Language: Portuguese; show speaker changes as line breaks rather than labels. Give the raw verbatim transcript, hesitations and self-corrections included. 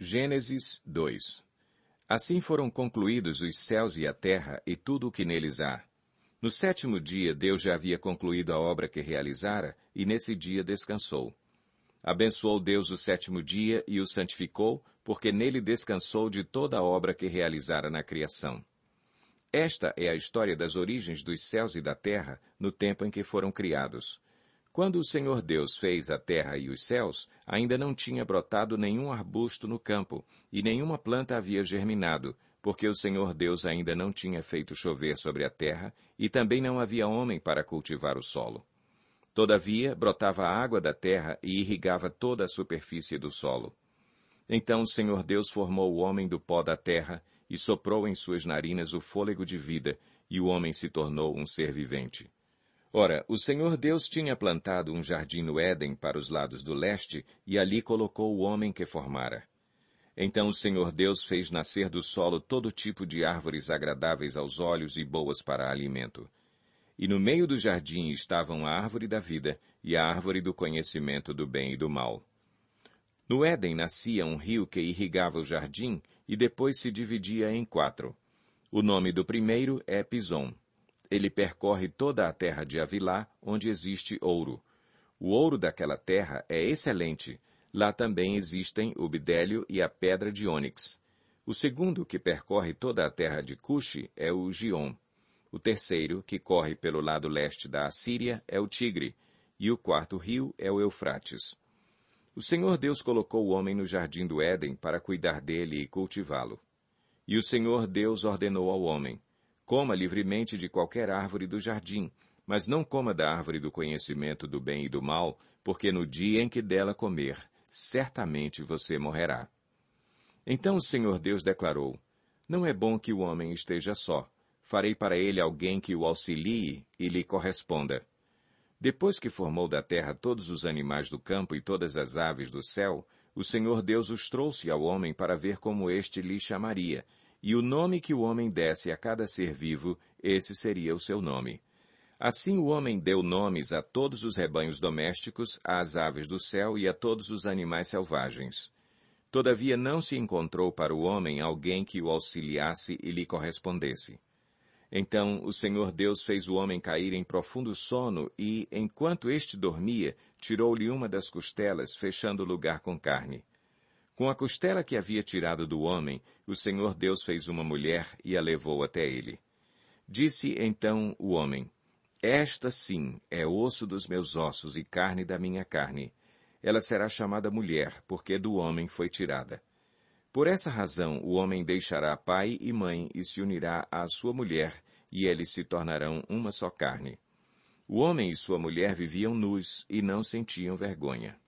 Gênesis dois. Assim foram concluídos os céus e a terra e tudo o que neles há. No sétimo dia Deus já havia concluído a obra que realizara, e nesse dia descansou. Abençoou Deus o sétimo dia e o santificou, porque nele descansou de toda a obra que realizara na criação. Esta é a história das origens dos céus e da terra no tempo em que foram criados. Quando o Senhor Deus fez a terra e os céus, ainda não tinha brotado nenhum arbusto no campo, e nenhuma planta havia germinado, porque o Senhor Deus ainda não tinha feito chover sobre a terra, e também não havia homem para cultivar o solo. Todavia, brotava a água da terra e irrigava toda a superfície do solo. Então o Senhor Deus formou o homem do pó da terra, e soprou em suas narinas o fôlego de vida, e o homem se tornou um ser vivente. Ora, o Senhor Deus tinha plantado um jardim no Éden para os lados do leste, e ali colocou o homem que formara. Então o Senhor Deus fez nascer do solo todo tipo de árvores agradáveis aos olhos e boas para alimento. E no meio do jardim estavam a árvore da vida e a árvore do conhecimento do bem e do mal. No Éden nascia um rio que irrigava o jardim e depois se dividia em quatro. O nome do primeiro é Pison. Ele percorre toda a terra de Havilá, onde existe ouro. O ouro daquela terra é excelente. Lá também existem o bidélio e a pedra de ônix. O segundo, que percorre toda a terra de Cuxi, é o Gion. O terceiro, que corre pelo lado leste da Assíria, é o Tigre. E o quarto rio é o Eufrates. O Senhor Deus colocou o homem no jardim do Éden para cuidar dele e cultivá-lo. E o Senhor Deus ordenou ao homem: coma livremente de qualquer árvore do jardim, mas não coma da árvore do conhecimento do bem e do mal, porque no dia em que dela comer, certamente você morrerá. Então o Senhor Deus declarou: não é bom que o homem esteja só. Farei para ele alguém que o auxilie e lhe corresponda. Depois que formou da terra todos os animais do campo e todas as aves do céu, o Senhor Deus os trouxe ao homem para ver como este lhe chamaria, e o nome que o homem desse a cada ser vivo, esse seria o seu nome. Assim o homem deu nomes a todos os rebanhos domésticos, às aves do céu e a todos os animais selvagens. Todavia não se encontrou para o homem alguém que o auxiliasse e lhe correspondesse. Então o Senhor Deus fez o homem cair em profundo sono e, enquanto este dormia, tirou-lhe uma das costelas, fechando o lugar com carne. Com a costela que havia tirado do homem, o Senhor Deus fez uma mulher e a levou até ele. Disse então o homem: esta sim é osso dos meus ossos e carne da minha carne. Ela será chamada mulher, porque do homem foi tirada. Por essa razão, o homem deixará pai e mãe e se unirá à sua mulher, e eles se tornarão uma só carne. O homem e sua mulher viviam nus e não sentiam vergonha.